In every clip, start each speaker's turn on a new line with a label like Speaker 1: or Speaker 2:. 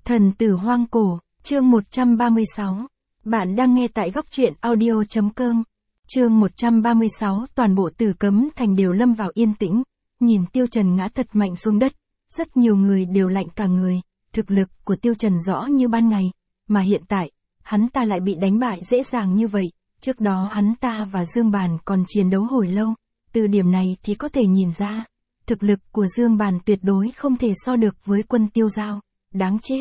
Speaker 1: Thần tử hoang cổ, chương 136. Bạn đang nghe tại góc truyện audio.com. Chương 136, toàn bộ Tử Cấm Thành đều lâm vào yên tĩnh, nhìn Tiêu Trần ngã thật mạnh xuống đất, rất nhiều người đều lạnh cả người, thực lực của Tiêu Trần rõ như ban ngày, mà hiện tại, hắn ta lại bị đánh bại dễ dàng như vậy, trước đó hắn ta và Dương Bàn còn chiến đấu hồi lâu, từ điểm này thì có thể nhìn ra, thực lực của Dương Bàn tuyệt đối không thể so được với quân Tiêu Giao, đáng chết.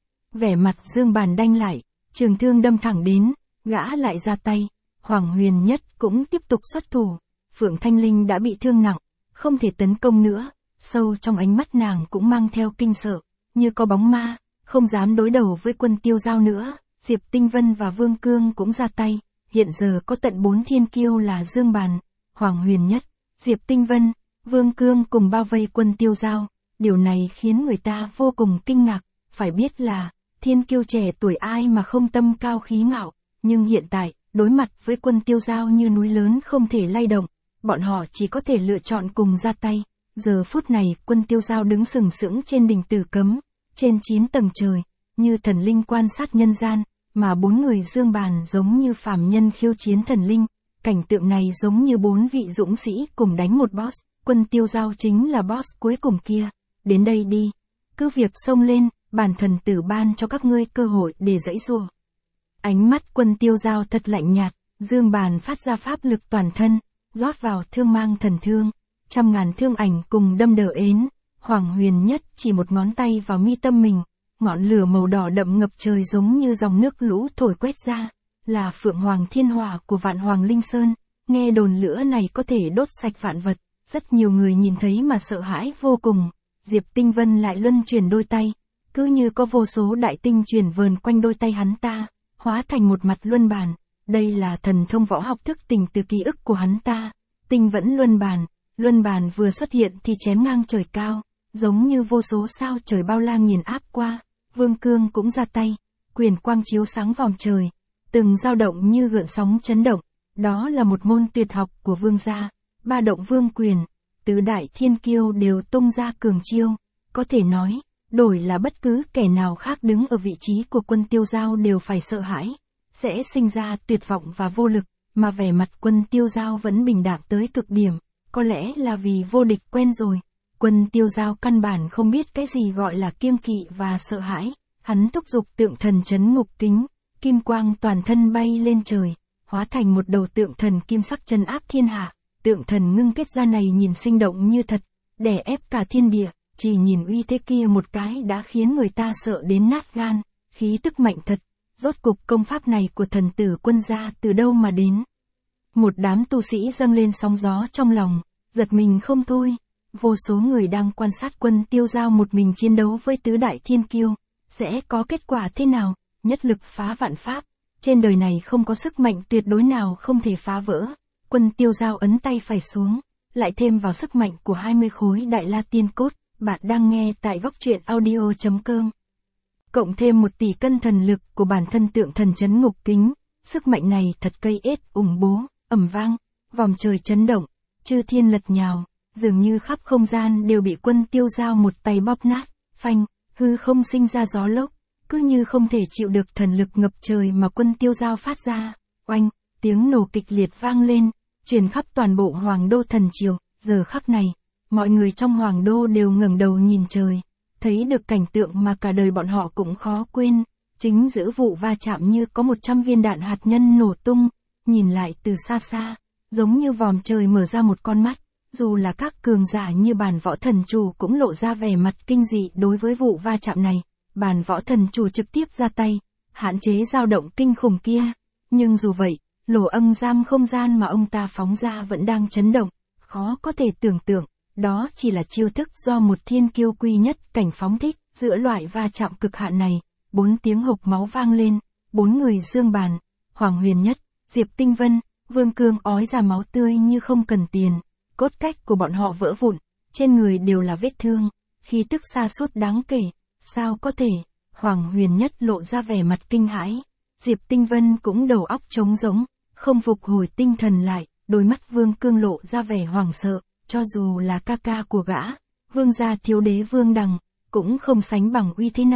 Speaker 1: Vẻ mặt Dương Bàn đanh lại, trường thương đâm thẳng đến, gã lại ra tay, Hoàng Huyền Nhất cũng tiếp tục xuất thủ, Phượng Thanh Linh đã bị thương nặng, không thể tấn công nữa, sâu trong ánh mắt nàng cũng mang theo kinh sợ, như có bóng ma, không dám đối đầu với quân Tiêu Giao nữa, Diệp Tinh Vân và Vương Cương cũng ra tay, hiện giờ có tận 4 thiên kiêu là Dương Bàn, Hoàng Huyền Nhất, Diệp Tinh Vân, Vương Cương cùng bao vây quân Tiêu Giao, điều này khiến người ta vô cùng kinh ngạc, phải biết là, thiên kiêu trẻ tuổi ai mà không tâm cao khí ngạo, nhưng hiện tại, đối mặt với quân Tiêu Giao như núi lớn không thể lay động, bọn họ chỉ có thể lựa chọn cùng ra tay. Giờ phút này quân Tiêu Giao đứng sừng sững trên đỉnh Tử Cấm, trên 9 tầng trời, như thần linh quan sát nhân gian, mà 4 người Dương Bàn giống như phàm nhân khiêu chiến thần linh, cảnh tượng này giống như 4 vị dũng sĩ cùng đánh một boss, quân Tiêu Giao chính là boss cuối cùng kia, đến đây đi, cứ việc xông lên, bản thần tử ban cho các ngươi cơ hội để giãy giụa. Ánh mắt quân Tiêu Giao thật lạnh nhạt, Dương Bàn phát ra pháp lực toàn thân, rót vào thương mang thần thương, trăm ngàn thương ảnh cùng đâm đỡ ến, Hoàng Huyền Nhất chỉ một ngón tay vào mi tâm mình, ngọn lửa màu đỏ đậm ngập trời giống như dòng nước lũ thổi quét ra, là Phượng Hoàng Thiên Hỏa của Vạn Hoàng Linh Sơn, nghe đồn lửa này có thể đốt sạch vạn vật, rất nhiều người nhìn thấy mà sợ hãi vô cùng, Diệp Tinh Vân lại luân chuyển đôi tay, cứ như có vô số đại tinh chuyển vờn quanh đôi tay hắn ta, hóa thành một mặt luân bàn, đây là thần thông võ học thức tỉnh từ ký ức của hắn ta, tinh vẫn luân bàn vừa xuất hiện thì chém ngang trời cao, giống như vô số sao trời bao la nghiền áp qua, Vương Cương cũng ra tay, quyền quang chiếu sáng vòm trời, từng dao động như gợn sóng chấn động, đó là một môn tuyệt học của Vương gia, ba động vương quyền, tứ đại thiên kiêu đều tung ra cường chiêu, có thể nói, đổi là bất cứ kẻ nào khác đứng ở vị trí của quân Tiêu Giao đều phải sợ hãi, sẽ sinh ra tuyệt vọng và vô lực, mà vẻ mặt quân Tiêu Giao vẫn bình đạm tới cực điểm, có lẽ là vì vô địch quen rồi. Quân Tiêu Giao căn bản không biết cái gì gọi là kiêng kỵ và sợ hãi, hắn thúc giục tượng thần trấn ngục kính, kim quang toàn thân bay lên trời, hóa thành một đầu tượng thần kim sắc trấn áp thiên hạ, tượng thần ngưng kết ra này nhìn sinh động như thật, đè ép cả thiên địa, chỉ nhìn uy thế kia một cái đã khiến người ta sợ đến nát gan, khí tức mạnh thật, rốt cục công pháp này của thần tử quân gia từ đâu mà đến. Một đám tu sĩ dâng lên sóng gió trong lòng, giật mình không thôi. Vô số người đang quan sát quân Tiêu Giao một mình chiến đấu với tứ đại thiên kiêu, sẽ có kết quả thế nào, nhất lực phá vạn pháp, trên đời này không có sức mạnh tuyệt đối nào không thể phá vỡ, quân Tiêu Giao ấn tay phải xuống, lại thêm vào sức mạnh của 20 khối đại la tiên cốt, bạn đang nghe tại góc truyện audio.com. Cộng thêm 1 tỷ cân thần lực của bản thân tượng thần trấn ngục kính, sức mạnh này thật cây ết ủng bố, ầm vang, vòm trời chấn động, chư thiên lật nhào. Dường như khắp không gian đều bị quân Tiêu Giao một tay bóp nát, phanh, hư không sinh ra gió lốc, cứ như không thể chịu được thần lực ngập trời mà quân Tiêu Giao phát ra, oanh, tiếng nổ kịch liệt vang lên, truyền khắp toàn bộ Hoàng Đô thần triều, giờ khắc này, mọi người trong Hoàng Đô đều ngẩng đầu nhìn trời, thấy được cảnh tượng mà cả đời bọn họ cũng khó quên, chính giữa vụ va chạm như có 100 viên đạn hạt nhân nổ tung, nhìn lại từ xa xa, giống như vòm trời mở ra một con mắt. Dù là các cường giả như Bàn Võ Thần Chủ cũng lộ ra vẻ mặt kinh dị đối với vụ va chạm này, Bàn Võ Thần Chủ trực tiếp ra tay, hạn chế dao động kinh khủng kia, nhưng dù vậy, lỗ âm giam không gian mà ông ta phóng ra vẫn đang chấn động, khó có thể tưởng tượng, đó chỉ là chiêu thức do một thiên kiêu quy nhất cảnh phóng thích, giữa loại va chạm cực hạn này, 4 tiếng hộc máu vang lên, 4 người Dương Bàn, Hoàng Huyền Nhất, Diệp Tinh Vân, Vương Cương ói ra máu tươi như không cần tiền. Cốt cách của bọn họ vỡ vụn, trên người đều là vết thương, khí tức sa sút đáng kể, sao có thể, Hoàng Huyền Nhất lộ ra vẻ mặt kinh hãi, Diệp Tinh Vân cũng đầu óc trống rỗng, không phục hồi tinh thần lại, đôi mắt Vương Cương lộ ra vẻ hoảng sợ, cho dù là ca ca của gã, Vương gia thiếu đế Vương Đằng, cũng không sánh bằng uy thế này,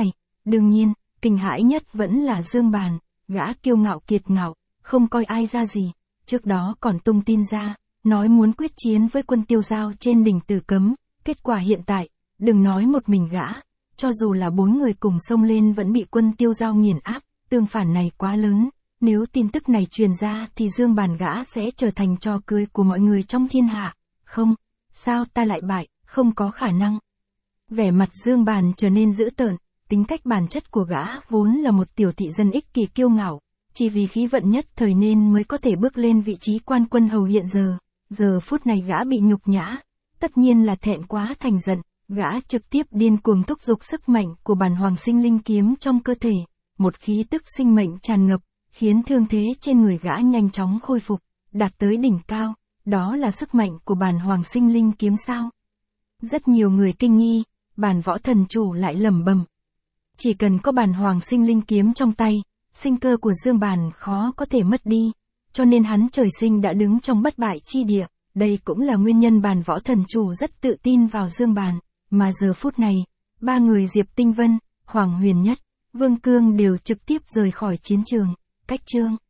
Speaker 1: Đương nhiên, kinh hãi nhất vẫn là Dương Bàn, gã kiêu ngạo kiệt ngạo, không coi ai ra gì, trước đó còn tung tin ra, nói muốn quyết chiến với quân Tiêu Dao trên đỉnh Tử Cấm, kết quả hiện tại, đừng nói một mình gã, cho dù là 4 người cùng xông lên vẫn bị quân Tiêu Dao nghiền áp, tương phản này quá lớn, nếu tin tức này truyền ra thì Dương Bàn gã sẽ trở thành trò cười của mọi người trong thiên hạ. Không, sao ta lại bại, không có khả năng. Vẻ mặt Dương Bàn trở nên dữ tợn, tính cách bản chất của gã vốn là một tiểu thị dân ích kỷ kiêu ngạo, chỉ vì khí vận nhất thời nên mới có thể bước lên vị trí quan quân hầu hiện giờ. Giờ phút này gã bị nhục nhã, tất nhiên là thẹn quá thành giận, gã trực tiếp điên cuồng thúc giục sức mạnh của bản hoàng sinh linh kiếm trong cơ thể, một khí tức sinh mệnh tràn ngập, khiến thương thế trên người gã nhanh chóng khôi phục, đạt tới đỉnh cao, đó là sức mạnh của bản hoàng sinh linh kiếm sao? Rất nhiều người kinh nghi, bản võ thần chủ lại lẩm bẩm. Chỉ cần có bản hoàng sinh linh kiếm trong tay, sinh cơ của Dương Bàn khó có thể mất đi, cho nên hắn trời sinh đã đứng trong bất bại chi địa, đây cũng là nguyên nhân bản võ thần chủ rất tự tin vào Dương Bàn, mà giờ phút này, 3 người Diệp Tinh Vân, Hoàng Huyền Nhất, Vương Cương đều trực tiếp rời khỏi chiến trường, cách chương.